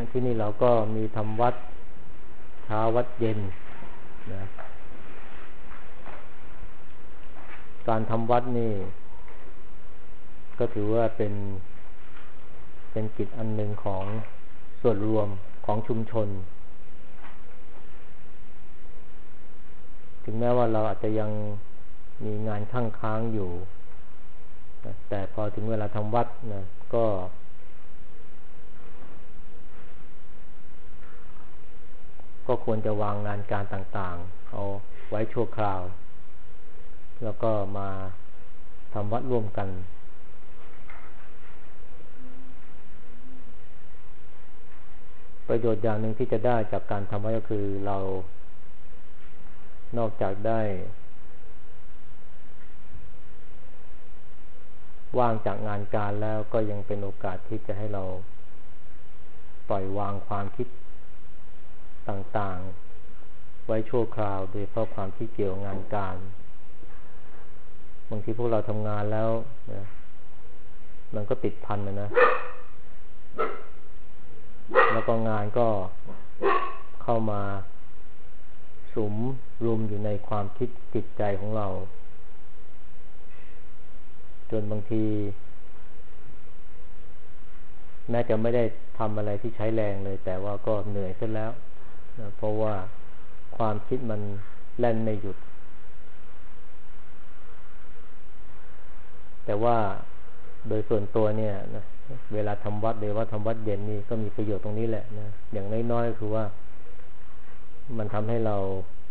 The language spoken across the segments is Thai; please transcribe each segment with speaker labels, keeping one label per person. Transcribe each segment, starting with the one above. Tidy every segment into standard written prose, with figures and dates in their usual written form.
Speaker 1: ที่นี่เราก็มีทำวัดเช้าวัดเย็นนะการทำวัดนี่ก็ถือว่าเป็นกิจอันหนึ่งของส่วนรวมของชุมชนถึงแม้ว่าเราอาจจะยังมีงานค้างอยู่แต่พอถึงเวลาทำวัดนะก็ควรจะวางงานการต่างๆเอาไว้ชั่วคราวแล้วก็มาทำวัดร่วมกันประโยชน์อย่างหนึ่งที่จะได้จากการทำวัดก็คือเรานอกจากได้ว่างจากงานการแล้วก็ยังเป็นโอกาสที่จะให้เราปล่อยวางความคิดต่างๆไว้ชั่วคราวโดยเพราะความที่เกี่ยวงานการบางทีพวกเราทำงานแล้วนะมันก็ติดพันนะแล้วก็งานก็เข้ามาสุมรุมอยู่ในความคิดจิตใจของเราจนบางทีแม้จะไม่ได้ทำอะไรที่ใช้แรงเลยแต่ว่าก็เหนื่อยขึ้นแล้วนะเพราะว่าความคิดมันแล่นไม่หยุดแต่ว่าโดยส่วนตัวเนี่ยนะเวลาทำวัดหรือว่าทำวัดเย็นนี่ก็มีประโยชน์ตรงนี้แหละนะอย่างน้อยๆคือว่ามันทำให้เรา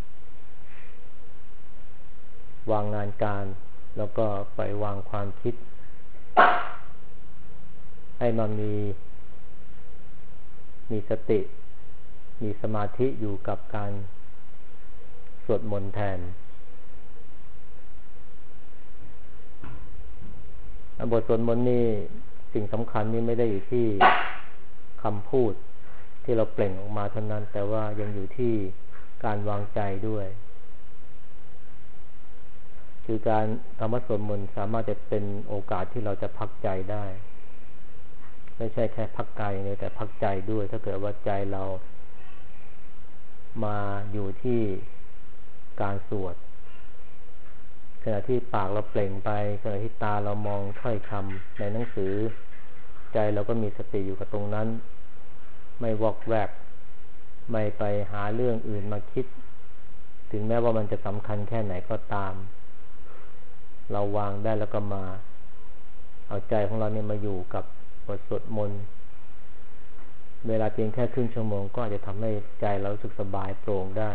Speaker 1: วางงานการแล้วก็ไปวางความคิดให้มันมีสติมีสมาธิอยู่กับการสวดมนต์แทนบทสวดมนต์นี่สิ่งสำคัญนี่ไม่ได้อยู่ที่คำพูดที่เราเปล่งออกมาเท่านั้นแต่ว่ายังอยู่ที่การวางใจด้วยคือการทำวัดสวดมนต์สามารถจะเป็นโอกาสที่เราจะพักใจได้ไม่ใช่แค่พักกายเลยแต่พักใจด้วยถ้าเกิดว่าใจเรามาอยู่ที่การสวดขณะที่ปากเราเปล่งไปขณะที่ตาเรามองถ้อยคำในหนังสือใจเราก็มีสติอยู่กับตรงนั้นไม่วอกแวกไม่ไปหาเรื่องอื่นมาคิดถึงแม้ว่ามันจะสำคัญแค่ไหนก็ตามเราวางได้แล้วก็มาเอาใจของเราเนี่ยมาอยู่กับบทสวดมนต์เวลาเพียงแค่ครึ่งชั่วโมงก็อาจจะทำให้ใจเรารู้สึกสบายโปร่งได้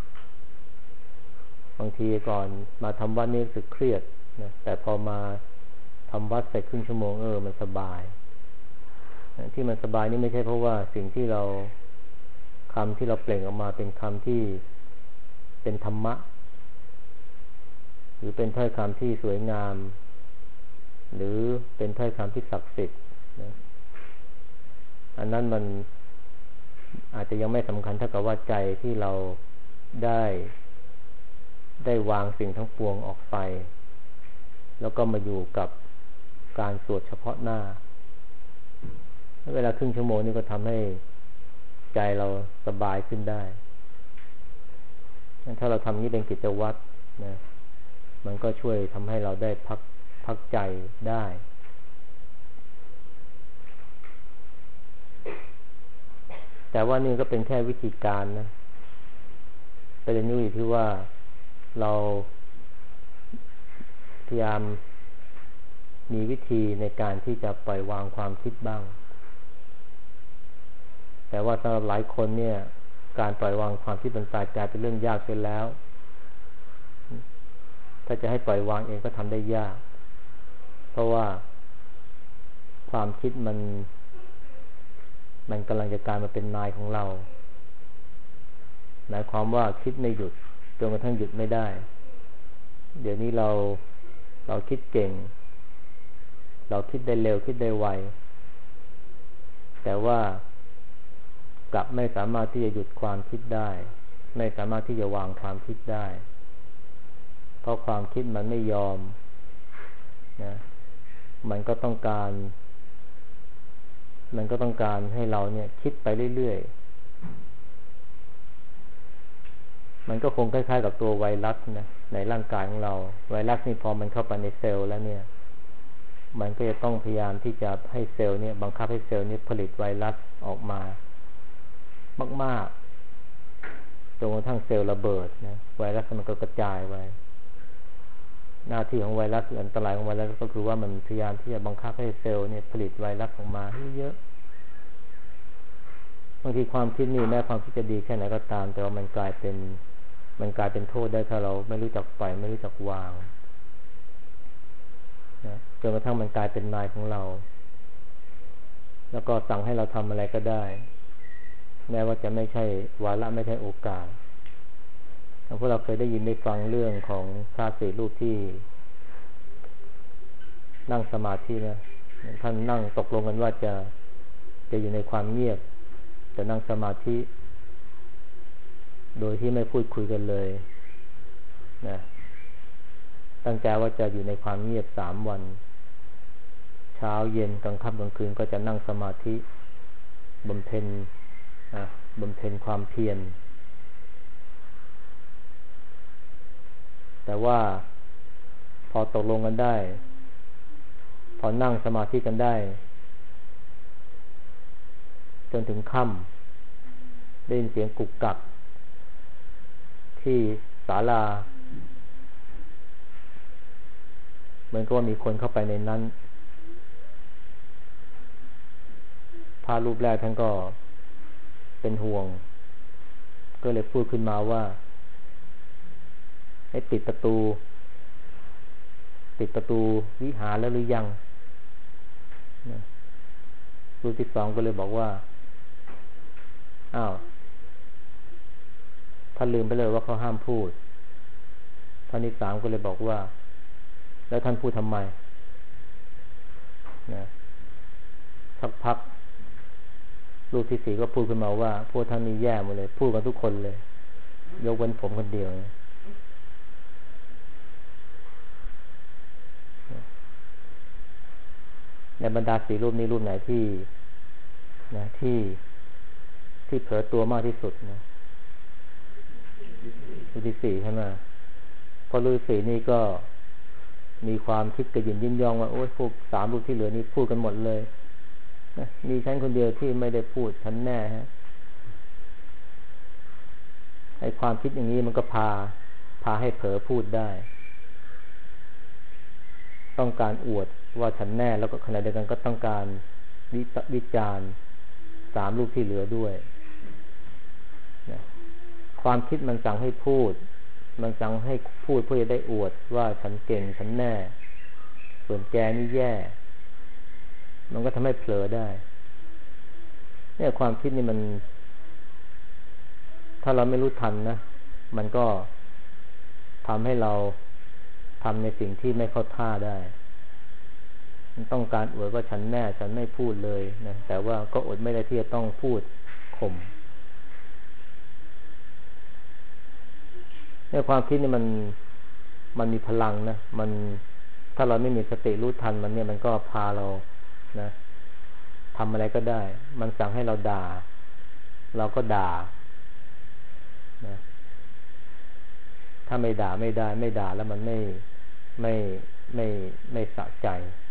Speaker 1: บางทีก่อนมาทำวัดนี่รู้สึกเครียดนะแต่พอมาทำวัดเสร็จครึ่งชั่วโมงมันสบายที่มันสบายนี่ไม่ใช่เพราะว่าสิ่งที่เราคำที่เราเปล่งออกมาเป็นคำที่เป็นธรรมะหรือเป็นถ้อยคำที่สวยงามหรือเป็นถ้อยคำที่ศักดิ์สิทธิ์นะอันนั้นมันอาจจะยังไม่สำคัญเท่ากับว่าใจที่เราได้วางสิ่งทั้งปวงออกไปแล้วก็มาอยู่กับการสวดเฉพาะหน้าเวลาครึ่งชั่วโมงนี่ก็ทำให้ใจเราสบายขึ้นได้ถ้าเราทำนี้เป็นกิจวัตรนะมันก็ช่วยทำให้เราได้พักใจได้แต่ว่านี่ก็เป็นแค่วิธีการนะประเด็นอยู่ที่ว่าเราพยายามมีวิธีในการที่จะปล่อยวางความคิดบ้างแต่ว่าสำหรับหลายคนเนี่ยการปล่อยวางความคิดต่างๆกลายเป็นเรื่องยากเสียแล้วถ้าจะให้ปล่อยวางเองก็ทำได้ยากเพราะว่าความคิดมันกำลังจะกลายมาเป็นนายของเราหมายความว่าคิดไม่หยุดจนกระทั่งหยุดไม่ได้เดี๋ยวนี้เราคิดเก่งเราคิดได้เร็วคิดได้ไวแต่ว่ากลับไม่สามารถที่จะหยุดความคิดได้ไม่สามารถที่จะวางความคิดได้เพราะความคิดมันไม่ยอมนะมันก็ต้องการมันก็ต้องการให้เราเนี่ยคิดไปเรื่อยๆมันก็คงคล้ายๆกับตัวไวรัสนะในร่างกายของเราไวรัสนี่พอมันเข้าไปในเซลล์แล้วเนี่ยมันก็จะต้องพยายามที่จะให้เซลล์เนี่ยบังคับให้เซลล์นี้ผลิตไวรัสออกมามากๆจนกระทั่งเซลล์ระเบิดนะไวรัสมันก็กระจายไปหน้าที่ของไวรัสอันตรายของไวรัสก็คือว่ามันพยายามที่จะบังคับให้เซลล์เนี่ยผลิตไวรัสออกมาให้เยอะบางทีความคิดนี่แม้ความคิดจะดีแค่ไหนก็ตามแต่ว่ามันกลายเป็นโทษได้ถ้าเราไม่รู้จักปล่อยไม่รู้จักวางนะจนกระทั่งมันกลายเป็นนายของเราแล้วก็สั่งให้เราทำอะไรก็ได้แม้ว่าจะไม่ใช่วาระไม่ใช่โอกาสพวกเราเคยได้ยินได้ฟังเรื่องของพระสี่รูปที่นั่งสมาธินะท่านนั่งตกลงกันว่าจะอยู่ในความเงียบจะนั่งสมาธิโดยที่ไม่พูดคุยกันเลยนะตั้งใจว่าจะอยู่ในความเงียบ3 วันเช้าเย็นกลางค่ำกลางคืนก็จะนั่งสมาธิบำเพ็ญความเพียรแต่ว่าพอตกลงกันได้พอนั่งสมาธิกันได้จนถึงค่ำได้ยินเสียงกุกกักที่ศาลาเหมือนกับว่ามีคนเข้าไปในนั้นพระรูปแรกท่านก็เป็นห่วงก็เลยพูดขึ้นมาว่าให้ปิดประตูวิหารแล้วหรือยังรูปที่2ก็เลยบอกว่าอ้าวท่านลืมไปเลยว่าเขาห้ามพูดท่านที่3ก็เลยบอกว่าแล้วท่านพูดทำไมนะสักพักรูปที่4ก็พูดขึ้นมาว่าพวกท่านนี่แย่หมดเลยพูดกันทุกคนเลยยกเว้นผมคนเดียวในบรรดา4รูปนี้รูปไหนที่เผลอตัวมากที่สุดนะรูปที่4ใช่ไหมเพราะรูปที่4นี่ก็มีความคิดกระยินยิ่งยองว่าโอ้ยพวก3รูปที่เหลือนี่พูดกันหมดเลยนะมีฉันคนเดียวที่ไม่ได้พูดฉันแน่ฮะไอ้ความคิดอย่างนี้มันก็พาให้เผลอพูดได้ต้องการอวดว่าฉันแน่แล้วก็ขณะเดียวกันก็ต้องการวิจารณ์3รูปที่เหลือด้วยนะความคิดมันสั่งให้พูดมันสั่งให้พูดเพื่อจะได้อวดว่าฉันเก่งฉันแน่ส่วนแกนี่แย่มันก็ทำให้เผลอได้เนี่ยความคิดนี่มันถ้าเราไม่รู้ทันนะมันก็ทำให้เราทำในสิ่งที่ไม่เข้าท่าได้มันต้องการอวดว่าฉันแน่ฉันไม่พูดเลยนะแต่ว่าก็อดไม่ได้ที่จะต้องพูดข่มเนี่ยความคิดนี่มันมีพลังนะมันถ้าเราไม่มีสติรู้ทันมันเนี่ยมันก็พาเรานะทำอะไรก็ได้มันสั่งให้เราด่าเราก็ด่านะถ้าไม่ด่าไม่ได้ไม่ด่าแล้วมันไม่สะใจ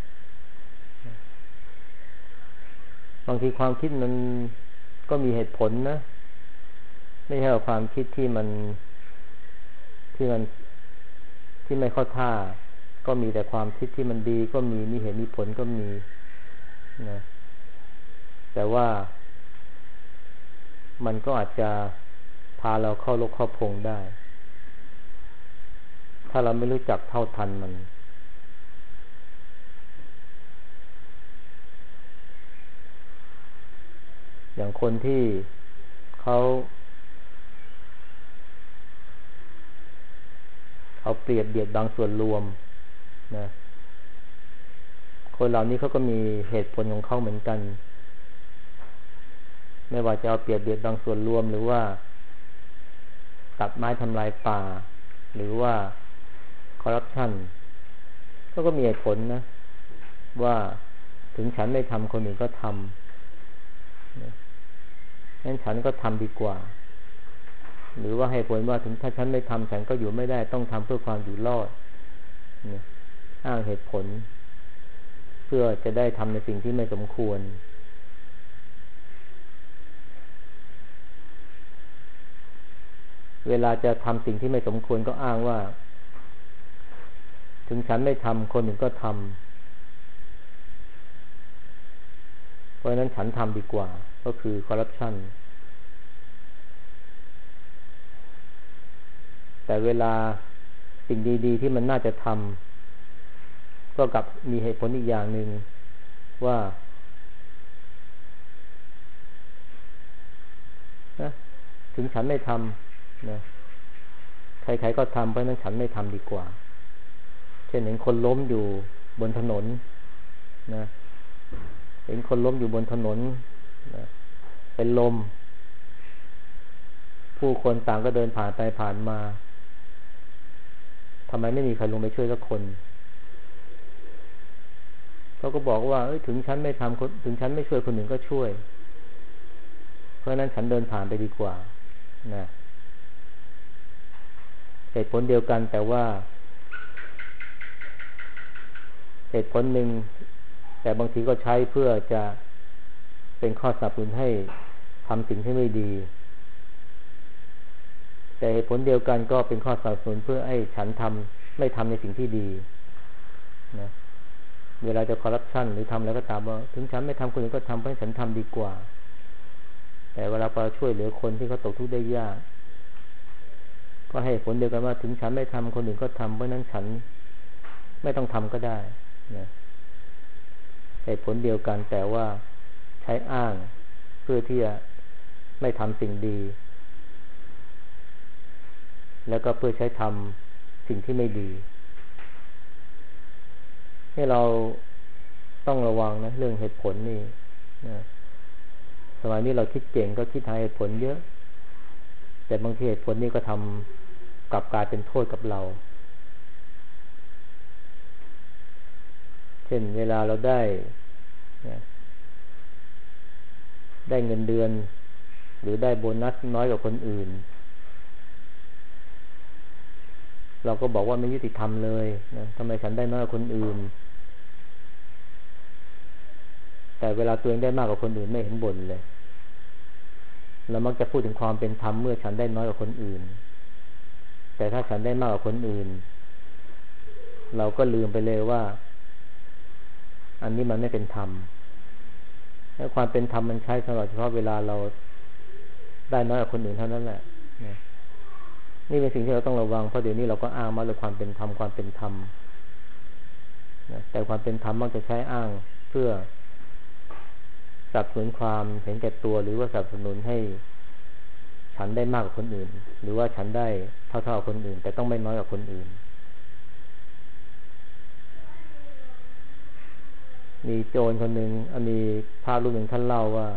Speaker 1: บางทีความคิดมันก็มีเหตุผลนะไม่ใช่ว่าความคิดที่ไม่เข้าท่าก็มีแต่ความคิดที่มันดีก็มีเหตุมีผลก็มีนะแต่ว่ามันก็อาจจะพาเราเข้าลกเข้าพงได้ถ้าเราไม่รู้จักเท่าทันมันอย่างคนที่เขาเปรียบเบียดบางส่วนรวมนะคนเหล่านี้เขาก็มีเหตุผลของเขาเหมือนกันไม่ว่าจะเอาเปรียบเบียดบางส่วนรวมหรือว่าตัดไม้ทำลายป่าหรือว่าคอร์รัปชันก็มีเหตุผลนะว่าถึงฉันไม่ทำคนอื่นก็ทงั้นฉันก็ทำดีกว่าหรือว่าให้ผลว่าถึงถ้าฉันไม่ทำฉันก็อยู่ไม่ได้ต้องทำเพื่อความอยู่รอดอ้างเหตุผลเพื่อจะได้ทำในสิ่งที่ไม่สมควรเวลาจะทำสิ่งที่ไม่สมควรก็อ้างว่าถึงฉันไม่ทำคนอื่นก็ทำเพราะฉะนั้นฉันทำดีกว่าก็คือคอร์รัปชันแต่เวลาสิ่งดีๆที่มันน่าจะทำก็กลับมีเหตุผลอีกอย่างหนึ่งว่านะถึงฉันไม่ทำนะใครๆก็ทำเพราะฉะนั้นฉันไม่ทำดีกว่าเช่นเห็นคนล้มอยู่บนถนนนะเห็นคนล้มอยู่บนถนนนะเป็นลมผู้คนต่างก็เดินผ่านไปผ่านมาทำไมไม่มีใครลงไปช่วยสักคนเขาก็บอกว่าถึงฉันไม่ทำถึงฉันไม่ช่วยคนหนึ่งก็ช่วยเพราะฉะนั้นฉันเดินผ่านไปดีกว่านะเหตุผลเดียวกันแต่ว่าเหตุผลหนึ่งแต่บางทีก็ใช้เพื่อจะเป็นข้อสนับสนุนให้ทำสิ่งที่ไม่ดีแต่เหตุผลเดียวกันก็เป็นข้อสนับสนุนเพื่อให้ฉันไม่ทำในสิ่งที่ดีนะเวลาจะคอร์รัปชันหรือทำอะไรก็ตามว่าถึงฉันไม่ทำคนอื่นก็ทำเพราะฉันทำดีกว่าแต่เวลาเราช่วยเหลือคนที่เขาตกทุกข์ได้ยากก็ให้ผลเดียวกันว่าถึงฉันไม่ทำคนอื่นก็ทำเพราะนั้นฉันไม่ต้องทำก็ได้นะเหตุผลเดียวกันแต่ว่าใช้อ้างเพื่อที่จะไม่ทำสิ่งดีแล้วก็เพื่อใช้ทำสิ่งที่ไม่ดีให้เราต้องระวังนะเรื่องเหตุผลนี่นะสมัยนี้เราคิดเก่งก็คิดหาเหตุผลเยอะแต่บางทีเหตุผลนี่ก็ทำกลับกลายเป็นโทษกับเราเช่นเวลาเราได้เงินเดือนหรือได้โบนัสน้อยกว่าคนอื่นเราก็บอกว่าไม่ยุติธรรมเลยนะทำไมฉันได้น้อยกว่าคนอื่นแต่เวลาตัวเองได้มากกว่าคนอื่นไม่เห็นบ่นเลยเรามักจะพูดถึงความเป็นธรรมเมื่อฉันได้น้อยกว่าคนอื่นแต่ถ้าฉันได้มากกว่าคนอื่นเราก็ลืมไปเลยว่าอันนี้มันไม่เป็นธรรมและความเป็นธรรมมันใช้สำหรับเฉพาะเวลาเราได้น้อยกว่าคนอื่นเท่านั้นแหละนี่เป็นสิ่งที่เราต้องระวังเพราะเดี๋ยวนี้เราก็อ้างมาเรื่องความเป็นธรรมแต่ความเป็นธรรมมักจะใช้อ้างเพื่อสนับสนุนความเห็นแก่ตัวหรือว่าสนับสนุนให้ฉันได้มากกว่าคนอื่นหรือว่าฉันได้เท่าๆคนอื่นแต่ต้องไม่น้อยกว่าคนอื่นมีโจรคนหนึ่งมีภาพรูปหนึ่งท่านเล่าว่า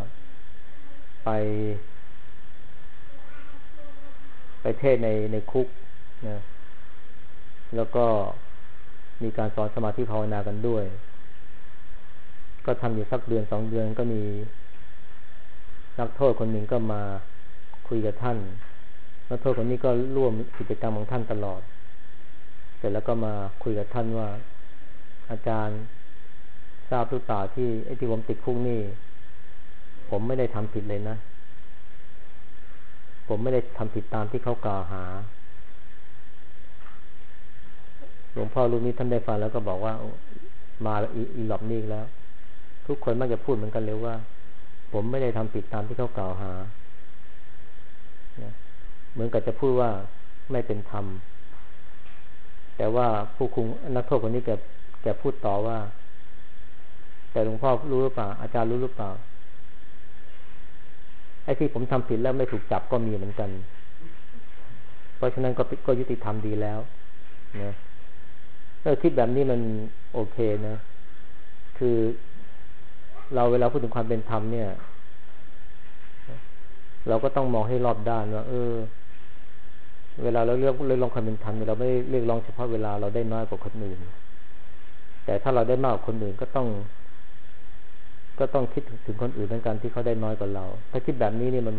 Speaker 1: ไปเทศในคุกนะแล้วก็มีการสอนสมาธิภาวนากันด้วยก็ทำอยู่สักเดือน2 เดือนก็มีนักโทษคนหนึ่งก็มาคุยกับท่านนักโทษคนนี้ก็ร่วมกิจกรรมของท่านตลอดเสร็จแล้วก็มาคุยกับท่านว่าอาจารย์ทราบหรือเปล่าที่ผมติดคุกนี่ผมไม่ได้ทำผิดเลยนะผมไม่ได้ทำผิดตามที่เขากล่าวหาหลวงพ่อรูปนี้ท่านได้ฟังแล้วก็บอกว่ามาอีหลอบนี่แล้วทุกคนมักจะพูดเหมือนกันเลยว่าผมไม่ได้ทำผิดตามที่เขากล่าวหาเหมือนกับจะพูดว่าไม่เป็นธรรมแต่ว่าผู้คุมนักโทษคนนี้แกพูดต่อว่าแต่หลวงพ่อรู้หรือเปล่าอาจารย์รู้หรือเปล่าไอ้ที่ผมทำผิดแล้วไม่ถูกจับก็มีเหมือนกันเพราะฉะนั้นก็ยุติธรรมดีแล้วนะคิดแบบนี้มันโอเคนะคือเราเวลาพูดถึงความเป็นธรรมเนี่ยเราก็ต้องมองให้รอบด้านว่าเวลาเราเรียกร้องความเป็นธรรมเราไม่เรียกร้องเฉพาะเวลาเราได้น้อยกว่าคนอื่นแต่ถ้าเราได้มากกว่าคนอื่นก็ต้องก็ต้องคิดถึงคนอื่นเหมือนกันที่เขาได้น้อยกว่าเราถ้าคิดแบบนี้นี่มัน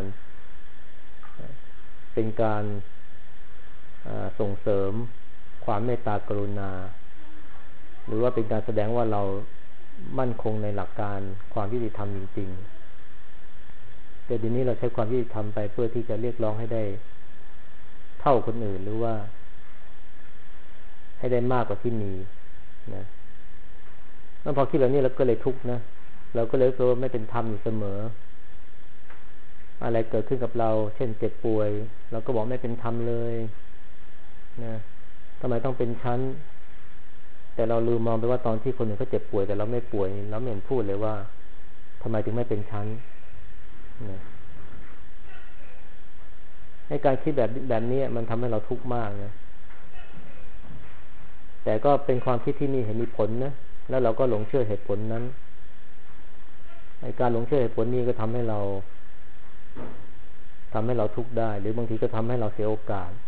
Speaker 1: เป็นการส่งเสริมความเมตตากรุณาหรือว่าเป็นการแสดงว่าเรามั่นคงในหลักการความยุติธรรมจริงๆแต่ทีนี้เราใช้ความยุติธรรมไปเพื่อที่จะเรียกร้องให้ได้เท่าคนอื่นหรือว่าให้ได้มากกว่าที่มีนะแล้วพอคิดแบบนี้เราก็เลยทุกข์นะเราก็เลยรู้สึกว่าไม่เป็นธรรมอยู่เสมออะไรเกิดขึ้นกับเราเช่นเจ็บป่วยเราก็บอกไม่เป็นธรรมเลยนะทำไมต้องเป็นชั้นแต่เราลืมมองไปว่าตอนที่คนอื่นเขาเจ็บป่วยแต่เราไม่ป่วยเราไม่เห็นพูดเลยว่าทำไมถึงไม่เป็นชั้นนะให้การคิดแบบนี้มันทำให้เราทุกข์มากนะแต่ก็เป็นความคิดที่มีเหตุมีผลนะแล้วเราก็หลงเชื่อเหตุผลนั้นการหลงเชื่อเหตุผลนี้ก็ทำให้เราทุกข์ได้หรือบางทีก็ทำให้เราเสียโอกาส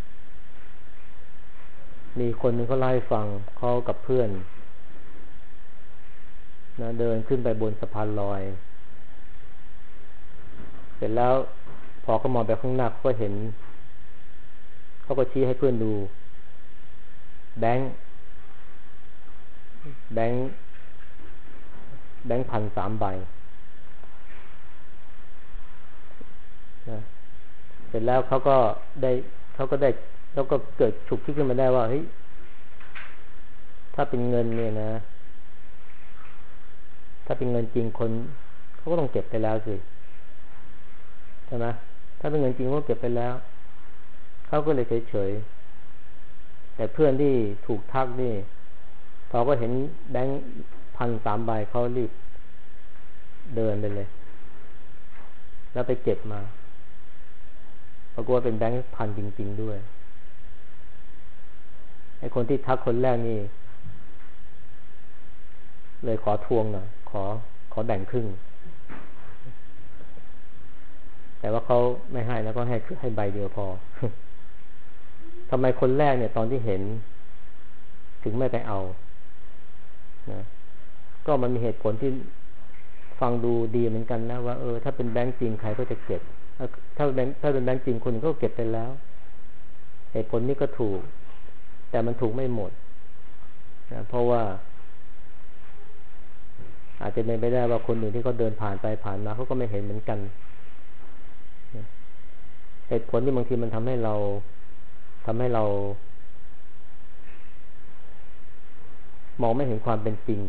Speaker 1: มีคนหนึ่งเขาเล่าให้ฟังเขากับเพื่อนนะเดินขึ้นไปบนสะพานลอยเสร็จแล้วพอเขามองไปข้างหน้าเขาก็เห็นเขาก็ชี้ให้เพื่อนดูแบงค์พัน3 ใบนะเสร็จแล้วเขาก็เกิดฉุกคิดขึ้นมาได้ว่าเฮ้ยถ้าเป็นเงินเนี่ยนะถ้าเป็นเงินจริงคนเขาก็ต้องเก็บไปแล้วสิใช่ไหมถ้าเป็นเงินจริงเขาเก็บไปแล้วเขาก็เลยเฉยๆแต่เพื่อนที่ถูกทักนี่พอก็เห็นแบงค์พัน3 ใบเขารีบเดินไปเลยแล้วไปเก็บมาปรากฏว่าเป็นแบงค์พันจริงๆด้วยไอ้คนที่ทักคนแรกนี่เลยขอทวงหน่อยขอแบ่งครึ่งแต่ว่าเขาไม่ให้แล้วก็ให้ใบเดียวพอ ทำไมคนแรกเนี่ยตอนที่เห็นถึงไม่ไปเอานะก็มันมีเหตุผลที่ฟังดูดีเหมือนกันนะว่าถ้าเป็นแบงค์จริงใครก็จะเก็บถ้าเป็นแบงค์จริงคนก็เก็บไปแล้วเหตุผลนี้ก็ถูกแต่มันถูกไม่หมดนะเพราะว่าอาจจะเป็นไปได้ว่าคนอื่นที่เขาเดินผ่านไปผ่านมาเขาก็ไม่เห็นเหมือนกันเหตุผลที่บางทีมันทำให้เรามองไม่เห็นความเป็นจริง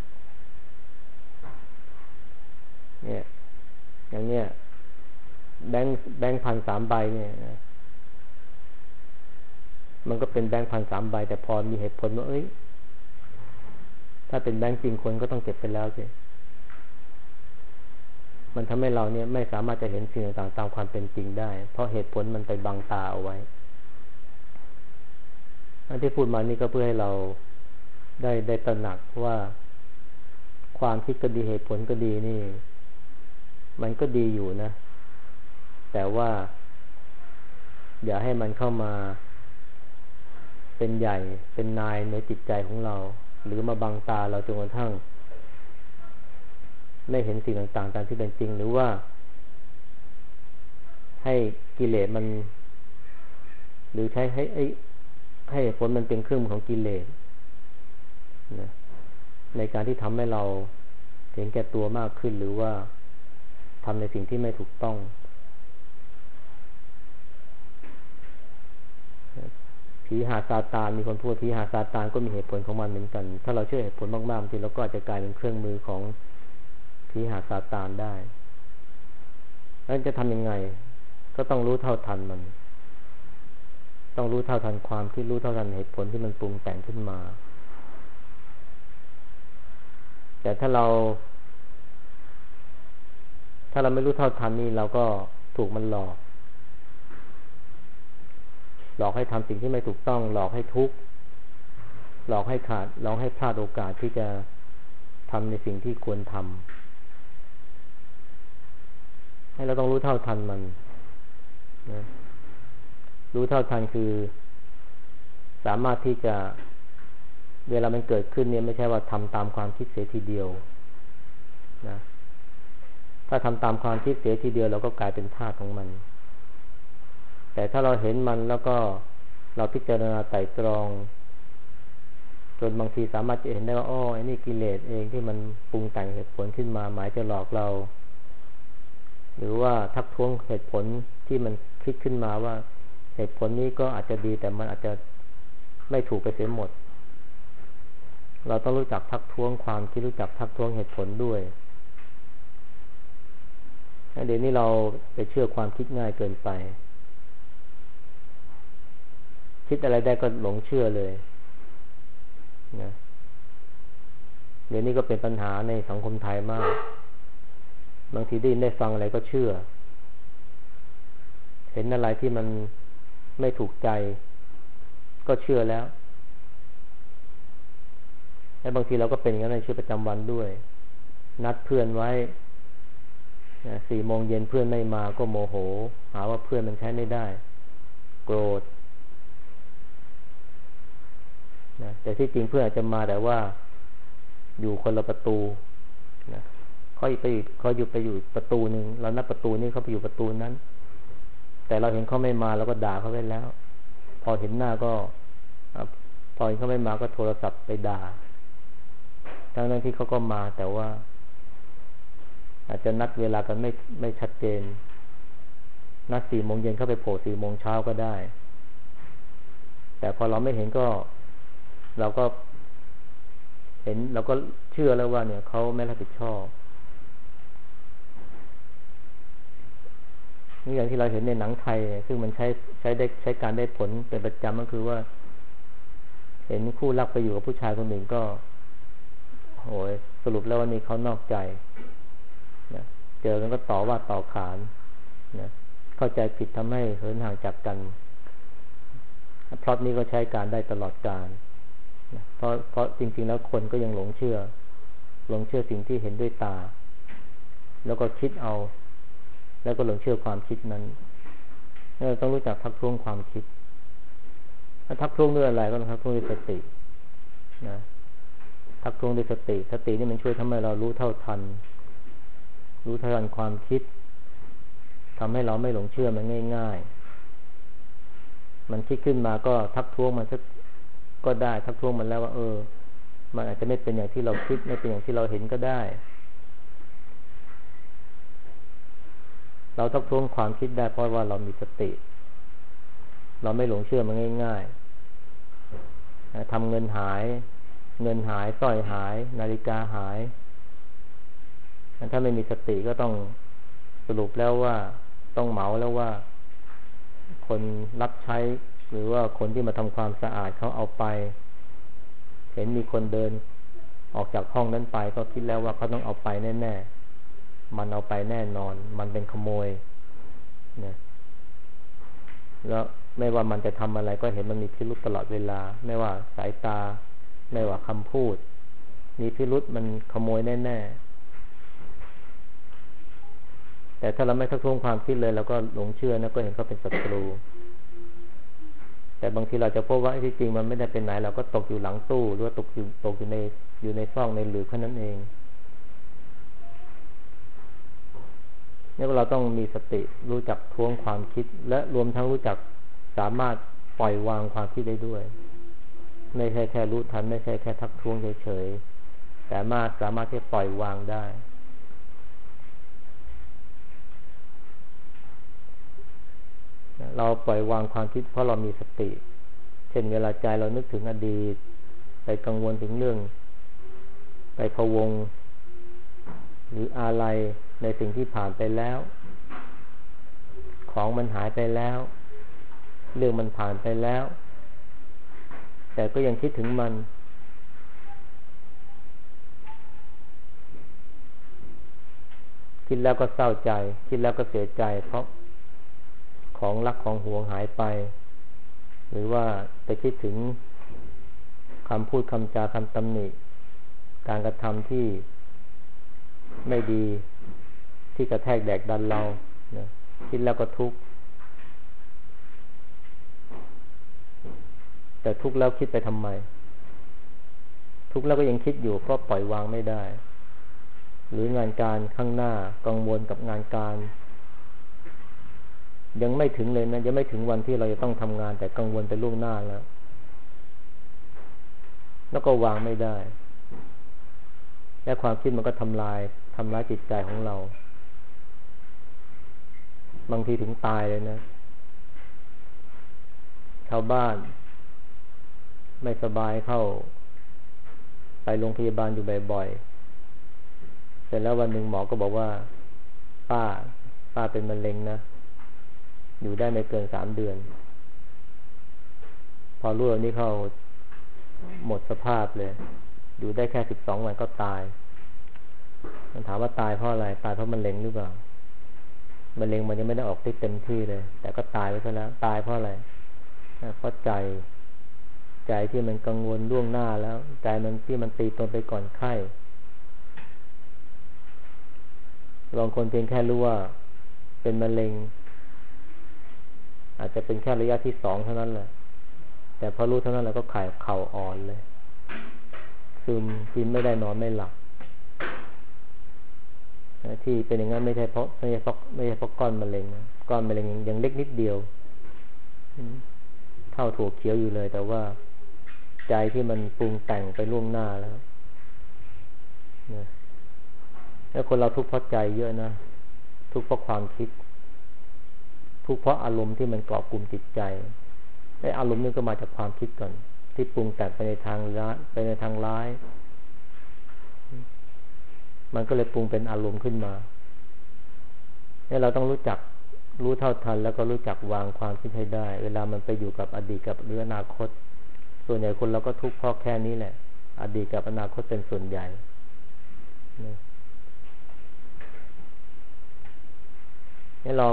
Speaker 1: เนี่ยอย่างเนี้ยแบงค์พัน3 ใบเนี่ยมันก็เป็นแบงค์พัน3 ใบแต่พอมีเหตุผลว่าถ้าเป็นแบงค์จริงคนก็ต้องเก็บไปแล้วสิมันทำให้เราเนี่ยไม่สามารถจะเห็นสิ่งต่างๆตามความเป็นจริงได้เพราะเหตุผลมันไปบังตาเอาไว้อันที่พูดมานี่ก็เพื่อให้เราได้ตระหนักว่าความคิดก็ดีเหตุผลก็ดีนี่มันก็ดีอยู่นะแต่ว่าอย่าให้มันเข้ามาเป็นใหญ่เป็นนายในจิตใจของเราหรือมาบังตาเราจนกระทั่งไม่เห็นสิ่งต่างๆตามที่เป็นจริงหรือว่าให้กิเลสมันหรือใช้ให้ผลมันเป็นเครื่องมือของกิเลสนะในการที่ทำให้เราเห็นแก่ตัวมากขึ้นหรือว่าทำในสิ่งที่ไม่ถูกต้องผีหาซาตานมีคนพูดผีหาซาตานก็มีเหตุผลของมันเหมือนกันถ้าเราเชื่อเหตุผลมากๆบางทีเราก็อาจจะกลายเป็นเครื่องมือของผีหาซาตานได้แล้วจะทำยังไงก็ต้องรู้เท่าทันมันต้องรู้เท่าทันความคิดรู้เท่าทันเหตุผลที่มันปรุงแต่งขึ้นมาแต่ถ้าเราไม่รู้เท่าทันนี่เราก็ถูกมันหลอกให้ทำสิ่งที่ไม่ถูกต้องหลอกให้ทุกข์หลอกให้ขาดหลอกให้พลาดโอกาสที่จะทำในสิ่งที่ควรทำให้เราต้องรู้เท่าทันมันนะรู้เท่าทันคือสามารถที่จะเวลามันเกิดขึ้นเนี่ยไม่ใช่ว่าทำตามความคิดเสียทีเดียวนะถ้าทำตามความคิดเสียทีเดียวเราก็กลายเป็นทาสของมันแต่ถ้าเราเห็นมันแล้วก็เราพิจารณาไตร่ตรองจนบางทีสามารถจะเห็นได้ว่าอ้อไอ้นี่กิเลสเองที่มันปรุงแต่งเหตุผลขึ้นมาหมายจะหลอกเราหรือว่าทักท้วงเหตุผลที่มันคิดขึ้นมาว่าเหตุผลนี้ก็อาจจะดีแต่มันอาจจะไม่ถูกไปเสียหมดเราต้องรู้จักทักท้วงความคิดรู้จักทักท้วงเหตุผลด้วยเดี๋ยวนี้เราไปเชื่อความคิดง่ายเกินไปคิดอะไรได้ก็หลงเชื่อเลยนะเดี๋ยวนี้ก็เป็นปัญหาในสังคมไทยมากบางทีได้ยินได้ฟังอะไรก็เชื่อเห็นอะไรที่มันไม่ถูกใจก็เชื่อแล้วและบางทีเราก็เป็นอย่างนั้นในชีวิตประจำวันด้วยนัดเพื่อนไว้4 โมงเย็นเพื่อนไม่มาก็โมโหหาว่าเพื่อนมันใช้ไม่ได้โกรธนะแต่ที่จริงเพื่อนอาจจะมาแต่ว่าอยู่คนละประตูนะเขาอยู่ประตูนึงเรานัดประตูนี้เขาไปอยู่ประตูนั้นแต่เราเห็นเขาไม่มาเราก็ด่าเขาไปแล้วพอเห็นหน้าก็พอเห็นเขาไม่มาก็โทรศัพท์ไปด่าทั้งที่เขาก็มาแต่ว่าอาจจะนัดเวลากันไม่ชัดเจนนัด4 โมงเย็นเข้าไปโผล่4 โมงเช้าก็ได้แต่พอเราไม่เห็นก็เราก็เห็นเราก็เชื่อแล้วว่าเนี่ยเขาไม่รับผิดชอบนี่อย่างที่เราเห็นในหนังไทยซึ่งมันใช้การได้ผลเป็นประจำก็คือว่าเห็นคู่รักไปอยู่กับผู้ชายคนหนึ่งก็โอ้ยสรุปแล้วว่านี่เขานอกใจนะเจอกันก็ต่อว่าต่อขานนะเข้าใจผิดทำให้เหินห่างจากกันพล็อตนี้ก็ใช้การได้ตลอดกาลนะเพราะจริงๆแล้วคนก็ยังหลงเชื่อสิ่งที่เห็นด้วยตาแล้วก็คิดเอาแล้วก็หลงเชื่อความคิดนั้นเราต้องรู้จักทักท้วงความคิดถ้าทักท้วงด้วยอะไรก็ต้องทักท้วงด้วยสตินะทักท้วงด้วยสตินี่มันช่วยทำให้เรารู้เท่าทันความคิดทำให้เราไม่หลงเชื่อมันง่ายๆมันคิดขึ้นมาก็ทักท้วงมันก็ได้ทักท้วงมันแล้วว่ามันอาจจะไม่เป็นอย่างที่เราคิดไม่เป็นอย่างที่เราเห็นก็ได้เราทักท้วงความคิดได้เพราะว่าเรามีสติเราไม่หลงเชื่อมันง่ายๆทำเงินหายสร้อยหายนาฬิกาหายถ้าไม่มีสติก็ต้องสรุปแล้วว่าต้องเหมาแล้วว่าคนรับใช้หรือว่าคนที่มาทำความสะอาดเขาเอาไปเห็นมีคนเดินออกจากห้องนั้นไปก็คิดแล้วว่าเขาต้องเอาไปแน่ๆมันเอาไปแน่นอนมันเป็นขโมยนะแล้วไม่ว่ามันจะทำอะไรก็เห็นมันมีพิรุธตลอดเวลาไม่ว่าสายตาไม่ว่าคำพูดมีพิรุธมันขโมยแน่ๆแต่ถ้าเราไม่ทักท้วงความคิดเลยเราก็หลงเชื่อนะก็เห็นเขาเป็นศัตรูแต่บางทีเราจะพบว่าที่จริงมันไม่ได้เป็นไหนเราก็ตกอยู่หลังตู้หรือว่าตกอยู่ในซอกในหลืบแค่นั้นเองนี่เราต้องมีสติรู้จักท้วงความคิดและรวมทั้งรู้จักสามารถปล่อยวางความคิดได้ด้วยไม่ใช่แค่รู้ทันไม่ใช่แค่ทักท้วงเฉยๆแต่สามารถที่ปล่อยวางได้เราปล่อยวางความคิดเพราะเรามีสติเช่นเวลาใจเรานึกถึงอดีตไปกังวลถึงเรื่องไปพะวงหรืออะไรในสิ่งที่ผ่านไปแล้วของมันหายไปแล้วเรื่องมันผ่านไปแล้วแต่ก็ยังคิดถึงมันคิดแล้วก็เศร้าใจคิดแล้วก็เสียใจเพราะของรักของหวงหายไปหรือว่าไปคิดถึงคำพูดคำจาคำตำหนิการกระทำที่ไม่ดีที่กระแทกแดกดันเราคิดแล้วก็ทุกข์แต่ทุกข์แล้วคิดไปทำไมทุกข์แล้วก็ยังคิดอยู่เพราะปล่อยวางไม่ได้หรืองานการข้างหน้ากังวลกับงานการยังไม่ถึงเลยนะยังไม่ถึงวันที่เราจะต้องทำงานแต่กังวลไปล่วงหน้าแล้วก็วางไม่ได้และความคิดมันก็ทำร้ายจิตใจของเราบางทีถึงตายเลยนะชาวบ้านไม่สบายเข้าไปโรงพยาบาลอยู่บ่อยๆเสร็จแล้ววันหนึ่งหมอก็บอกว่าป้าเป็นมะเร็งนะอยู่ได้ไม่เกิน3 เดือนพอรู้ว่านี่เขาหมดสภาพเลยอยู่ได้แค่12 วันก็ตายมันถามว่าตายเพราะอะไรตายเพราะมะเร็งหรือเปล่ามะเร็งมันยังไม่ได้ออกฤทธิ์เต็มที่เลยแต่ก็ตายไปซะแล้วตายเพราะอะไรเพราะใจที่มันกังวลล่วงหน้าแล้วใจมันที่มันตีตนไปก่อนไข้บางคนเพียงแค่รู้ว่าเป็นมะเร็งอาจจะเป็นแค่ระยะที่2เท่านั้นแหละแต่พอรู้เท่านั้นแล้วก็เข่าอ่อนเลยซึมกินไม่ได้นอนไม่หลับที่เป็นอย่างนั้นไม่ใช่เพราะก้อนมะเร็งนะก้อนมะเร็งยังเล็กนิดเดียวเท่าถั่วเขียวอยู่เลยแต่ว่าใจที่มันปรุงแต่งไปล่วงหน้าแล้วคนเราทุกข์เพราะใจเยอะนะทุกข์เพราะความคิดทุกข์เพราะอารมณ์ที่มันเกาะกลุ่มจิตใจไอ้อารมณ์นี่ก็มาจากความคิดก่อนที่ปรุงแต่งไปในทางร้ายมันก็เลยปรุงเป็นอารมณ์ขึ้นมาเนี่ยเราต้องรู้เท่าทันแล้วก็รู้จักวางความคิดให้ได้เวลามันไปอยู่กับอดีตกับหรืออนาคตส่วนใหญ่คนเราก็ทุกข์เพราะแค่นี้แหละอดีตกับอนาคตเป็นส่วนใหญ่เนี่ยเรา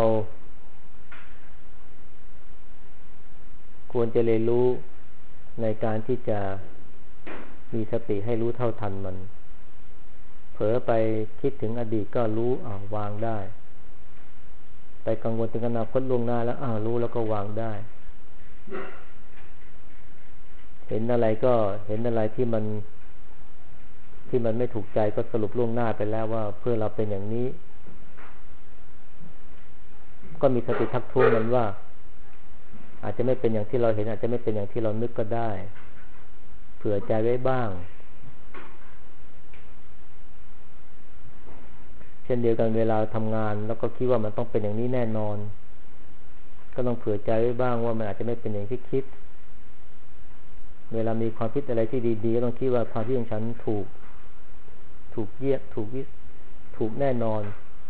Speaker 1: ควรจะเรียนรู้ในการที่จะมีสติให้รู้เท่าทันมันเผลอไปคิดถึงอดีตก็รู้วางได้ไปกังวลถึงอนาคตล่วงหน้าแล้วรู้แล้วก็วางได้เห็นอะไรที่มันไม่ถูกใจก็สรุปล่วงหน้าไปแล้วว่าเพื่อเราเป็นอย่างนี้ก็มีสติทักท้วงมันว่าอาจจะไม่เป็นอย่างที่เราเห็นอาจจะไม่เป็นอย่างที่เรานึกก็ได้เผื่อใจไว้บ้างเช่นเดียวกันเวลาทำงานแล้วก็คิดว่ามันต้องเป็นอย่างนี้แน่นอนก็ต้องเผื่อใจไว้บ้างว่ามันอาจจะไม่เป็นอย่างที่คิดเวลามีความคิดอะไรที่ดีๆก็ต้องคิดว่าความคิดของฉันถูกแน่นอน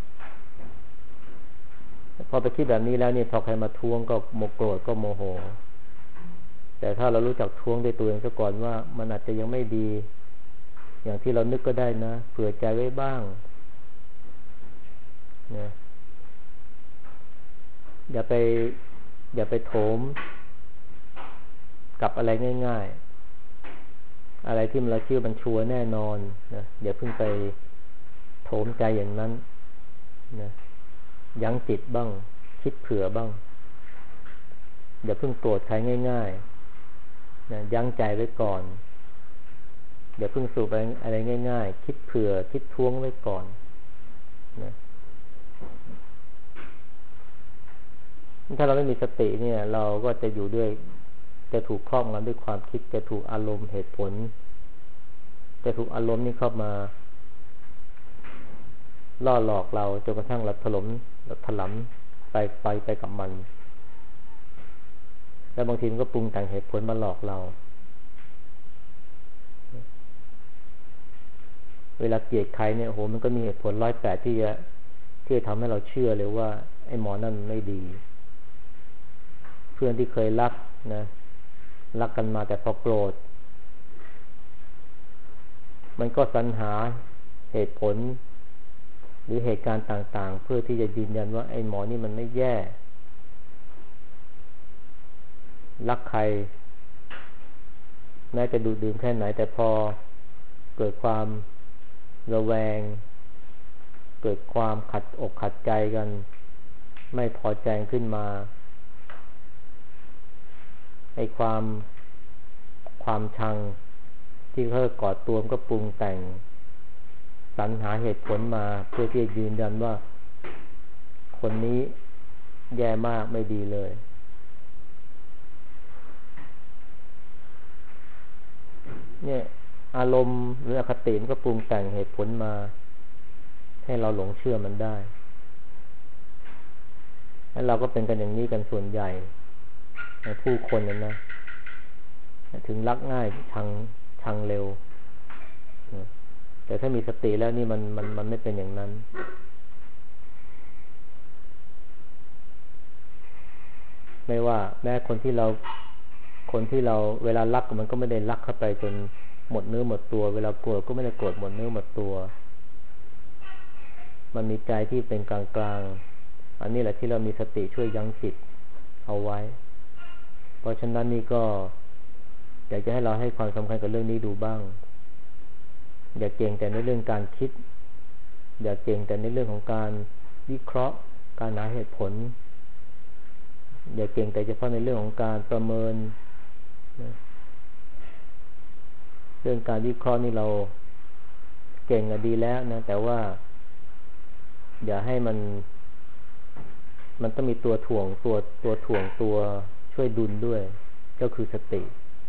Speaker 1: พอไปคิดแบบนี้แล้วเนี่ยพอใครมาท้วงก็โกรธก็โมโหแต่ถ้าเรารู้จักท้วงด้วยตัวเองซะก่อนว่ามันอาจจะยังไม่ดีอย่างที่เรานึกก็ได้นะเผื่อใจไว้บ้างนะอย่าไปโถมกับอะไรง่ายๆอะไรที่เราคิดว่ามันชัวร์แน่นอนนะอย่าเพิ่งไปโถมใจอย่างนั้นนะยั้งจิตบ้างคิดเผื่อบ้างอย่าเพิ่งโกรธใครง่ายๆนะยั้งใจไว้ก่อนอย่าเพิ่งสูบอะไรง่ายๆคิดเผื่อคิดท้วงไว้ก่อนนะถ้าเราไม่มีสติเนี่ยเราก็จะอยู่ด้วยจะถูกครอบงำด้วยความคิดจะถูกอารมณ์เหตุผลจะถูกอารมณ์นี่เข้ามาล่อหลอกเราจนกระทั่งเราถลำไปกับมันแล้วบางทีมันก็ปรุงแต่งเหตุผลมาหลอกเราเวลาเกลียดใครเนี่ยโหมันก็มีเหตุผล108ที่จะทำให้เราเชื่อเลยว่าไอ้หมอนั่นไม่ดีเพื่อนที่เคยรักกันมาแต่พอโกรธมันก็สรรหาเหตุผลหรือเหตุการณ์ต่างๆเพื่อที่จะยืนยันว่าไอ้หมอนี่มันไม่แย่รักใครแม้จะดูดื่มแค่ไหนแต่พอเกิดความระแวงเกิดความขัดอกขัดใจกันไม่พอใจขึ้นมาไอ้ความชังที่เขาก่อตัวก็ปรุงแต่งสรรหาเหตุผลมาเพื่อที่จะยืนยันว่าคนนี้แย่มากไม่ดีเลยเนี่ยอารมณ์หรืออคติมันก็ปรุงแต่งเหตุผลมาให้เราหลงเชื่อมันได้แล้วเราก็เป็นกันอย่างนี้กันส่วนใหญ่ผู้คนนะถึงรักง่ายชังเร็วแต่ถ้ามีสติแล้วนี่มันไม่เป็นอย่างนั้นไม่ว่าแม้คนที่เราเวลารักมันก็ไม่ได้รักเข้าไปจนหมดเนื้อหมดตัวเวลาโกรธก็ไม่ได้โกรธหมดเนื้อหมดตัวมันมีใจที่เป็นกลางๆอันนี้แหละที่เรามีสติช่วยยั้งจิตเอาไว้เพราะฉะนั้นนี่ก็อยากจะให้เราให้ความสำคัญกับเรื่องนี้ดูบ้างอย่าเก่งแต่ในเรื่องการคิดอย่าเก่งแต่ในเรื่องของการวิเคราะห์การหาเหตุผลอย่าเก่งแต่เฉพาะในเรื่องของการประเมินเรื่องการวิเคราะห์นี่เราเก่งดีแล้วนะแต่ว่าอย่าให้มันต้องมีตัวถ่วงตัวช่วยดุลด้วยก็คือสติ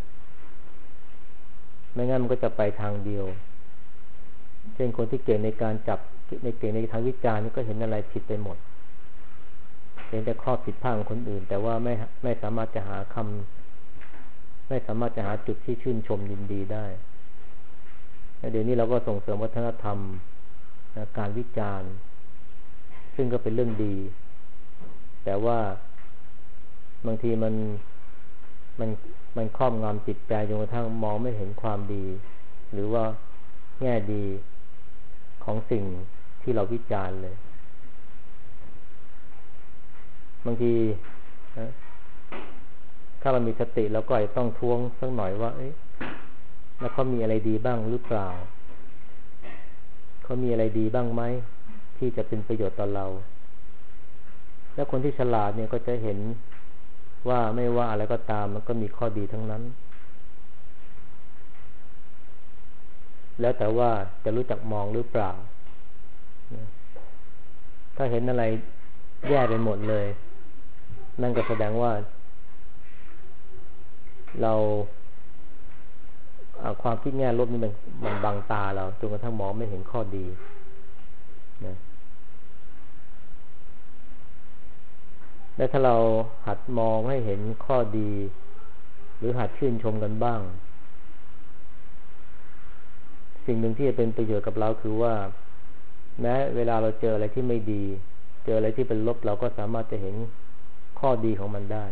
Speaker 1: ไม่งั้นมันก็จะไปทางเดียวเช่นคนที่เก่งในการเก่งในทางวิจารณ์นี่ก็เห็นอะไรผิดไปหมดเห็นแต่ข้อผิดพลาดของคนอื่นแต่ว่าไม่สามารถจะหาไม่สามารถจะหาจุดที่ชื่นชมยินดีได้เดี๋ยวนี้เราก็ส่งเสริมวัฒนธรรมการวิจารณ์ซึ่งก็เป็นเรื่องดีแต่ว่าบางทีมันครอบงำจิตใจจนกระทั่งมองไม่เห็นความดีหรือว่าแง่ดีของสิ่งที่เราวิจารณ์เลยบางทีถ้าเรามีสติเราก็อาจจะต้องท้วงสักหน่อยว่าแล้วเขามีอะไรดีบ้างหรือเปล่าเขามีอะไรดีบ้างไหมที่จะเป็นประโยชน์ต่อเราแล้วคนที่ฉลาดเนี่ยก็จะเห็นว่าไม่ว่าอะไรก็ตามมันก็มีข้อดีทั้งนั้นแล้วแต่ว่าจะรู้จักมองหรือเปล่าถ้าเห็นอะไรแย่ไปหมดเลยนั่นก็แสดงว่าเราความคิดแง่ลบนี่มันบังตาเราจนกระทั่งมองไม่เห็นข้อดีนะและถ้าเราหัดมองให้เห็นข้อดีหรือหัดชื่นชมกันบ้างสิ่งหนึ่งที่จะเป็นประโยชน์กับเราคือว่าแม้เวลาเราเจออะไรที่ไม่ดีเจออะไรที่เป็นลบเราก็สามารถจะเห็นข้อดีของมันได้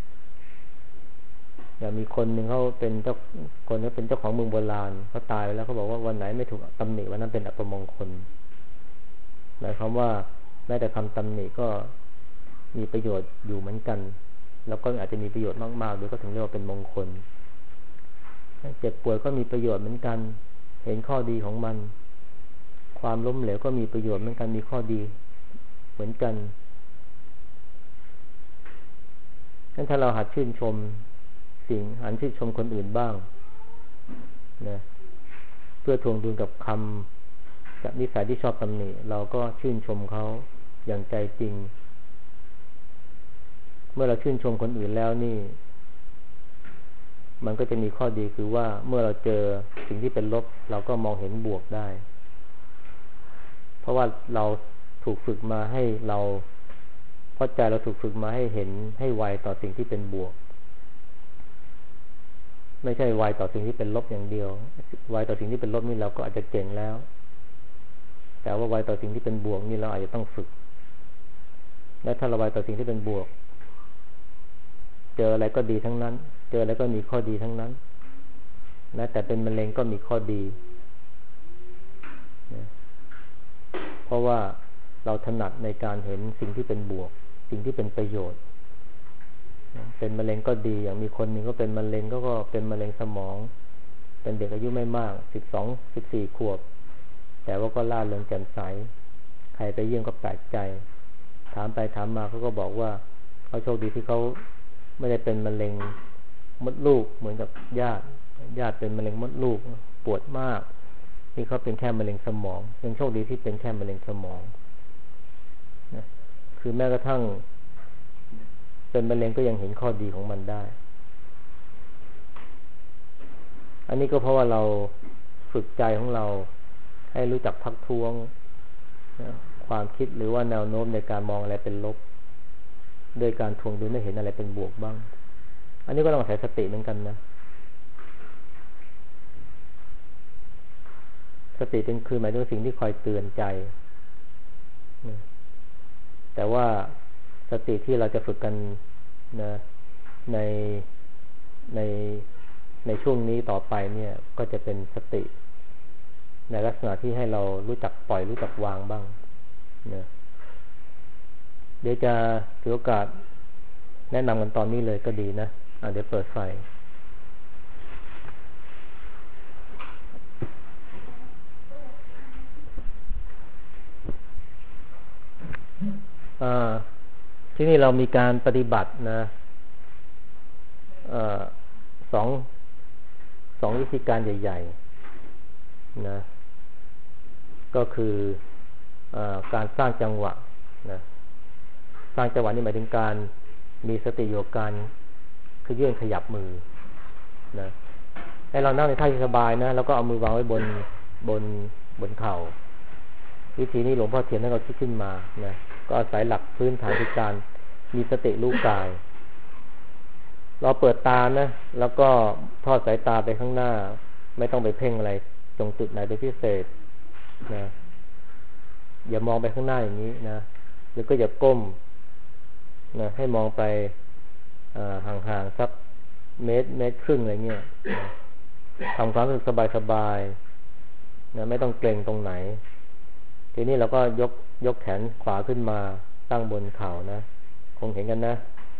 Speaker 1: อย่างมีคนหนึ่งเขาเป็นเจ้าของเมืองโบราณเขาตายไปแล้วเขาบอกว่าวันไหนไม่ถูกตำหนิวันนั้นเป็นอัปมงคลหมายความว่าแม้แต่คำตำหนิก็มีประโยชน์อยู่เหมือนกันแล้วก็อาจจะมีประโยชน์มากๆด้วยก็ถึงเรียกว่าเป็นมงคลเจ็บป่วยก็มีประโยชน์เหมือนกันเห็นข้อดีของมันความล้มเหลวก็มีประโยชน์เหมือนกันมีข้อดีเหมือนกันงั้นถ้าเราหัดชื่นชมหันชื่นชมคนอื่นบ้างนะเพื่อทวงดุลกับคำกับนิสัยที่ชอบตำหนิเราก็ชื่นชมเขาอย่างใจจริงเมื่อเราชื่นชมคนอื่นแล้วนี่มันก็จะมีข้อดีคือว่าเมื่อเราเจอสิ่งที่เป็นลบเราก็มองเห็นบวกได้เพราะว่าเราถูกฝึกมาให้เราเพราะใจเราถูกฝึกมาให้เห็นให้ไวต่อสิ่งที่เป็นบวกไม่ใช่ไวต่อสิ่งที่เป็นลบอย่างเดียวไวต่อสิ่งที่เป็นลบนี่เราก็อาจจะเก่งแล้วแต่ว่าไวต่อสิ่งที่เป็นบวกนี่เราอาจจะต้องฝึกและถ้าเราไวต่อสิ่งที่เป็นบวกเจออะไรก็ดีทั้งนั้นเจออะไรก็มีข้อดีทั้งนั้นนะแต่เป็นมะเร็งก็มีข้อดีนะเพราะว่าเราถนัดในการเห็นสิ่งที่เป็นบวกสิ่งที่เป็นประโยชน์เป็นมะเร็งก็ดีอย่างมีคนหนึ่งก็เป็นมะเร็งก็เป็นมะเร็งสมองเป็นเด็กอายุไม่มาก12-14 ขวบแต่ว่าก็ล่าเริงแจ่มใสใครไปเยี่ยมก็แปลกใจถามไปถามมาเขาก็บอกว่าเขาโชคดีที่เขาไม่ได้เป็นมะเร็งมดลูกเหมือนกับญาติเป็นมะเร็งมดลูกปวดมากที่เขาเป็นแค่มะเร็งสมองยังโชคดีที่เป็นแค่มะเร็งสมองนะคือแม้กระทั่งเป็นมะเร็งก็ยังเห็นข้อดีของมันได้อันนี้ก็เพราะว่าเราฝึกใจของเราให้รู้จักทักท้วงนะความคิดหรือว่าแนวโน้มในการมองอะไรเป็นลบโดยการทวงดุลให้เห็นอะไรเป็นบวกบ้างอันนี้ก็ต้องใช้สติเหมือนกันนะสติเป็นคือหมายถึงสิ่งที่คอยเตือนใจนะแต่ว่าสติที่เราจะฝึกกันนะในในช่วงนี้ต่อไปเนี่ยก็จะเป็นสติในลักษณะที่ให้เรารู้จักปล่อยรู้จักวางบ้างนะเดี๋ยวจะถือโอกาสแนะนำกันตอนนี้เลยก็ดีนะเดี๋ยวเปิดไฟที่นี่เรามีการปฏิบัตินะสองวิธีการใหญ่ๆนะก็คือการสร้างจังหวะนะสร้างจังหวะนี่หมายถึงการมีสติอยู่กับการคือยื่นขยับมือนะให้เรานั่งในท่าที่สบายนะแล้วก็เอามือวางไว้บนเข่าวิธีนี้หลวงพ่อเทียนให้เราคิดขึ้นมานะก็อาศัยหลักพื้นฐานคือการมีสติรู้กายเราเปิดตานะแล้วก็ทอดสายตาไปข้างหน้าไม่ต้องไปเพ่งอะไรตรงจุดไหนเป็นพิเศษนะอย่ามองไปข้างหน้าอย่างนี้นะหรือก็อย่าก้มนะให้มองไปห่างๆสักเมตรครึ่งอะไรเงี้ยทำความรู้สึกสบายๆนะไม่ต้องเกร็งตรงไหนทีนี้เราก็ยกแขนขวาขึ้นมาตั้งบนเข่านะคงเห็นกันนะ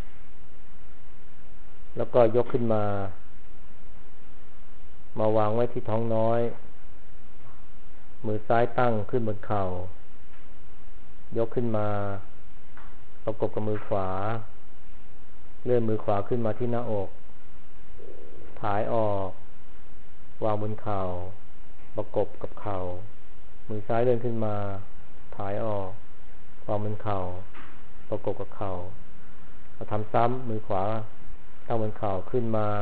Speaker 1: แล้วก็ยกขึ้นมาวางไว้ที่ท้องน้อยมือซ้ายตั้งขึ้นบนเข่ายกขึ้นมาประกบกับมือขวาเลื่อนมือขวาขึ้นมาที่หน้าอกถ่ายออกวางบนเข่าประกบกับเข่ามือซ้ายเลื่อนขึ้นมาถ่ายออกวางบนเข่าประกบกับเข่าเราทำซ้ำมือขวาตั้งบนเข่าขึ้นมา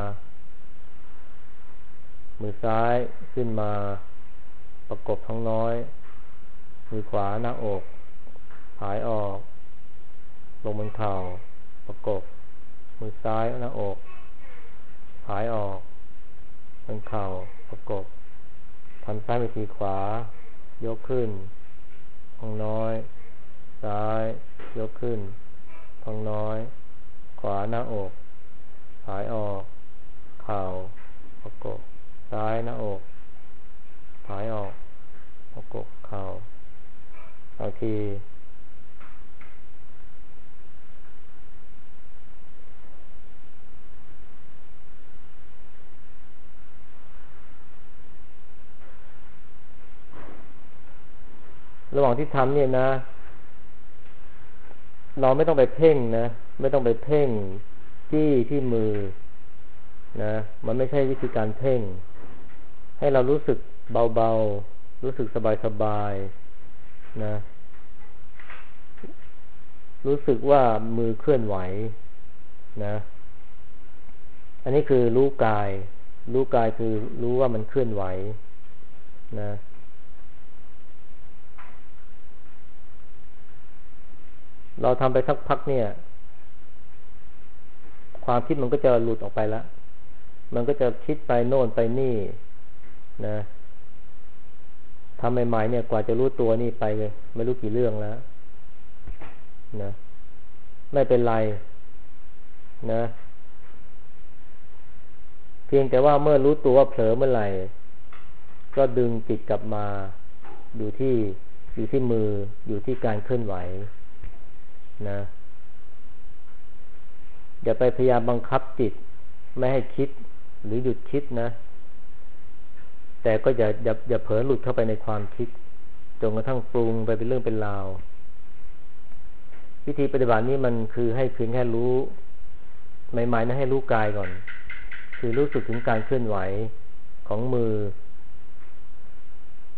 Speaker 1: มือซ้ายขึ้นมาประกบท้องน้อยมือขวาหน้าอกถ่ายออกลงบนเข่าประกบมือซ้ายหน้าอกถ่ายออกบนเข่าประกบทำซ้ายไปทีขวายกขึ้นท้องน้อยซ้ายยกขึ้นท้องน้อยขวาหน้าอกถ่ายออกเข่าประกบซ้ายหน้าอกถ่ายออกประกบเข่าบางทีระหว่างที่ทำเนี่ยนะเราไม่ต้องไปเพ่งนะไม่ต้องไปเพ่งที่มือนะมันไม่ใช่วิธีการเพ่งให้เรารู้สึกเบาๆรู้สึกสบายๆนะรู้สึกว่ามือเคลื่อนไหวนะอันนี้คือรู้กายคือรู้ว่ามันเคลื่อนไหวนะเราทำไปสักพักเนี่ยความคิดมันก็จะหลุดออกไปแล้วมันก็จะคิดไปโน่นไปนี่นะทำใหม่ๆเนี่ยกว่าจะรู้ตัวนี่ไปเลยไม่รู้กี่เรื่องแล้วนะไม่เป็นไรนะเพียงแต่ว่าเมื่อรู้ตัวว่าเผลอเมื่อไหร่ก็ดึงจิตกลับมาอยู่ที่มืออยู่ที่การเคลื่อนไหวนะอย่าไปพยายามบังคับจิตไม่ให้คิดหรือหยุดคิดนะแต่ก็อย่าเผลอหลุดเข้าไปในความคิดจนกระทั่งปรุงไปเป็นเรื่องเป็นราววิธีปฏิบัตินี้มันคือให้เพียงแค่รู้ใหม่ๆนะให้รู้กายก่อนคือรู้สึกถึงการเคลื่อนไหวของมือ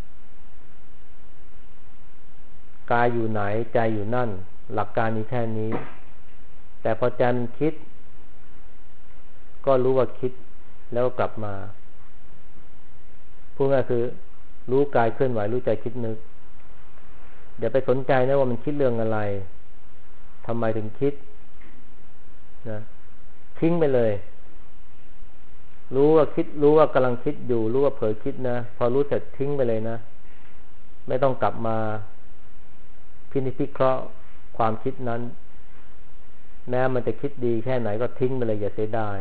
Speaker 1: กายอยู่ไหนใจอยู่นั่นหลักการนี้แค่นี้แต่พอใจมันคิดก็รู้ว่าคิดแล้วกลับมาพูดง่ายคือรู้กายเคลื่อนไหวรู้ใจคิดนึกอย่าไปสนใจนะว่ามันคิดเรื่องอะไรทำไมถึงคิดนะทิ้งไปเลยรู้ว่าคิดรู้ว่ากำลังคิดอยู่รู้ว่าเผลอคิดนะพอรู้เสร็จทิ้งไปเลยนะไม่ต้องกลับมาพินิจพิเคราะห์ความคิดนั้นแม้มันจะคิดดีแค่ไหนก็ทิ้งไปเลยอย่าเสียดาย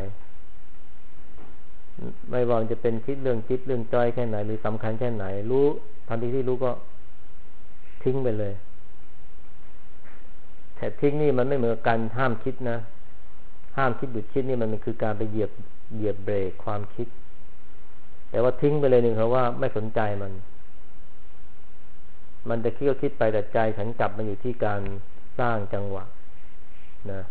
Speaker 1: ไม่ว่ามันจะเป็นคิดเรื่องจิตเรื่องใจแค่ไหนหรือสำคัญแค่ไหนรู้ทันทีที่รู้ก็ทิ้งไปเลยแต่ทิ้งนี่มันไม่เหมือนการห้ามคิดนะห้ามคิดหยุดคิดนี่มันคือการไปเหยียบเบรกความคิดแต่ว่าทิ้งไปเลยหนึ่งเขาว่าไม่สนใจมันจะคิดก็คิดไปแต่ใจฉันกลับมาอยู่ที่การสร้างจังหวะนะ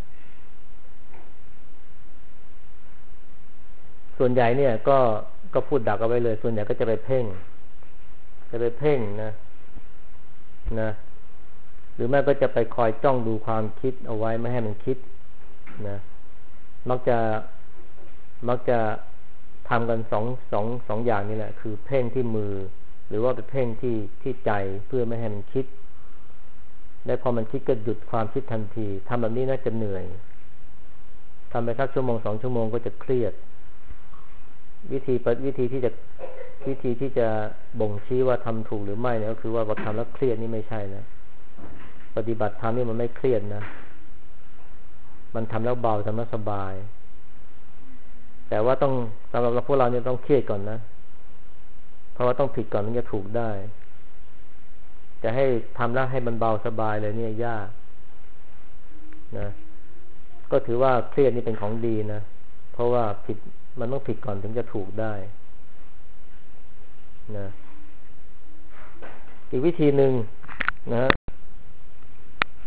Speaker 1: ส่วนใหญ่เนี่ยก็พูดดักเอาไว้เลยส่วนใหญ่ก็จะไปเพ่งนะหรือแม่ก็จะไปคอยจ้องดูความคิดเอาไว้ไม่ให้มันคิดนะมักจะทำกันสองอย่างนี่แหละคือเพ่งที่มือหรือว่าไปเพ่งที่ใจเพื่อไม่ให้มันคิดและพอมันคิดก็หยุดความคิดทันทีทำแบบนี้น่าจะเหนื่อยทำไปสักชั่วโมง2 ชั่วโมงก็จะเครียดวิธีที่จะบ่งชี้ว่าทำถูกหรือไม่เนี่ยก็คือว่าพอทำแล้วเครียดนี่ไม่ใช่นะปฏิบัติธรรมนี่มันไม่เครียดนะมันทำแล้วเบาทำแล้วสบายแต่ว่าต้องสำหรับพวกเราเนี่ยต้องเครียดก่อนนะเพราะว่าต้องผิดก่อนถึงจะถูกได้จะให้ทำแล้วให้มันเบาสบายเลยเนี่ยยากนะก็ถือว่าเครียดนี่เป็นของดีนะเพราะว่าผิดมันต้องผิดก่อนถึงจะถูกได้นะอีกวิธีหนึ่งนะฮะ